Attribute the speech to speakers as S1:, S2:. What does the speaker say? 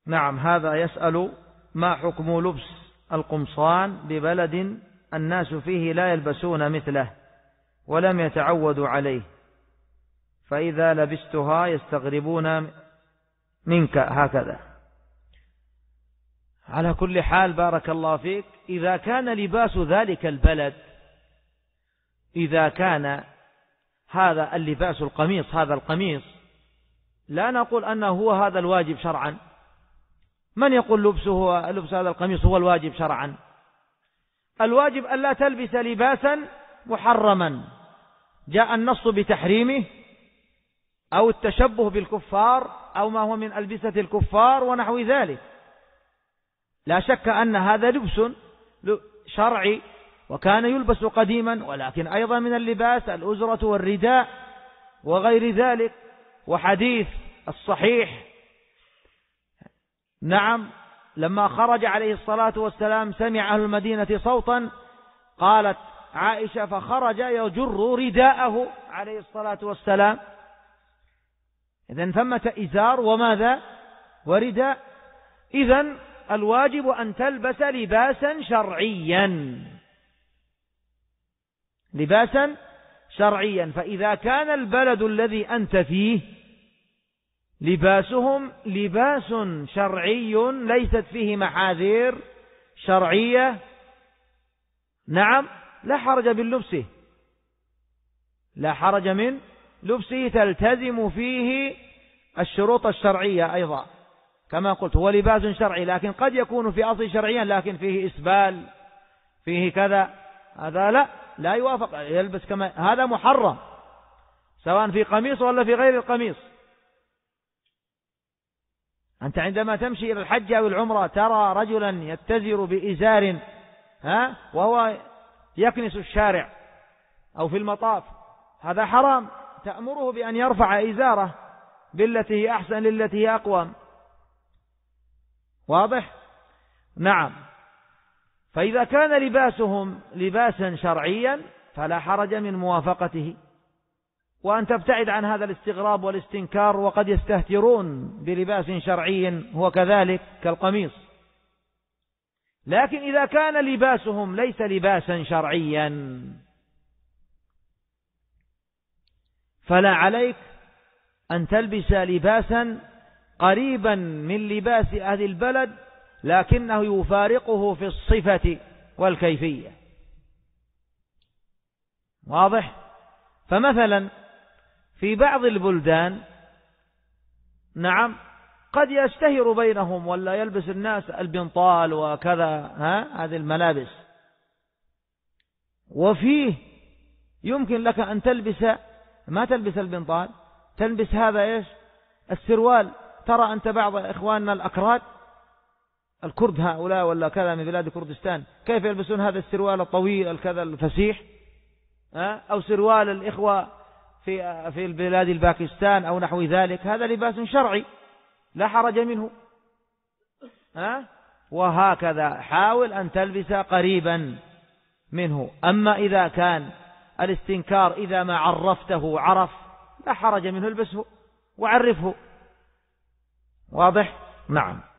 S1: نعم. هذا يسأل: ما حكم لبس القمصان ببلد الناس فيه لا يلبسون مثله ولم يتعودوا عليه، فإذا لبستها يستغربون منك هكذا. على كل حال بارك الله فيك، إذا كان لباس ذلك البلد، إذا كان هذا اللباس القميص، هذا القميص لا نقول أنه هو هذا الواجب شرعا. من يقول لبس هذا القميص هو الواجب شرعا؟ الواجب أن لا تلبس لباسا محرما جاء النص بتحريمه، أو التشبه بالكفار، أو ما هو من ألبسة الكفار ونحو ذلك. لا شك أن هذا لبس شرعي وكان يلبس قديما، ولكن أيضا من اللباس الأزرة والرداء وغير ذلك. وحديث الصحيح نعم لما خرج عليه الصلاة والسلام سمع أهل المدينة صوتا، قالت عائشة: فخرج يجر رداءه عليه الصلاة والسلام. إذن ثمة إزار وماذا؟ ورداء. إذن الواجب أن تلبس لباسا شرعيا، لباسا شرعيا. فإذا كان البلد الذي أنت فيه لباسهم لباس شرعي ليست فيه محاذير شرعية، نعم، لا حرج من لبسه، لا حرج من لبسه، تلتزم فيه الشروط الشرعية أيضا. كما قلت هو لباس شرعي، لكن قد يكون في أصل شرعيا لكن فيه إسبال، فيه كذا، هذا لا يوافق، يلبس كما هذا محرم، سواء في قميص ولا في غير القميص. أنت عندما تمشي إلى الحج أو العمرة ترى رجلا يتزر بإزار وهو يكنس الشارع أو في المطاف، هذا حرام، تأمره بأن يرفع إزاره بالتي هي أحسن للتي هي أقوم. واضح؟ نعم. فإذا كان لباسهم لباسا شرعيا فلا حرج من موافقته، وأن تبتعد عن هذا الاستغراب والاستنكار، وقد يستهترون بلباس شرعي هو كذلك كالقميص. لكن إذا كان لباسهم ليس لباسا شرعيا فلا عليك أن تلبس لباسا قريبا من لباس أهل البلد لكنه يفارقه في الصفة والكيفية. واضح؟ فمثلا في بعض البلدان نعم قد يشتهر بينهم ولا يلبس الناس البنطال وكذا هذه الملابس، وفيه يمكن لك أن تلبس ما تلبس البنطال، تلبس هذا السروال. ترى أنت بعض إخواننا الأكراد الكرد هؤلاء ولا كذا من بلاد كردستان كيف يلبسون هذا السروال الطويل الكذا الفسيح، أو سروال الإخوة في البلاد الباكستان أو نحو ذلك، هذا لباس شرعي لا حرج منه. وهكذا حاول أن تلبس قريبا منه. أما إذا كان الاستنكار إذا ما عرفته عرف لا حرج منه، البسه وعرفه. واضح؟ نعم.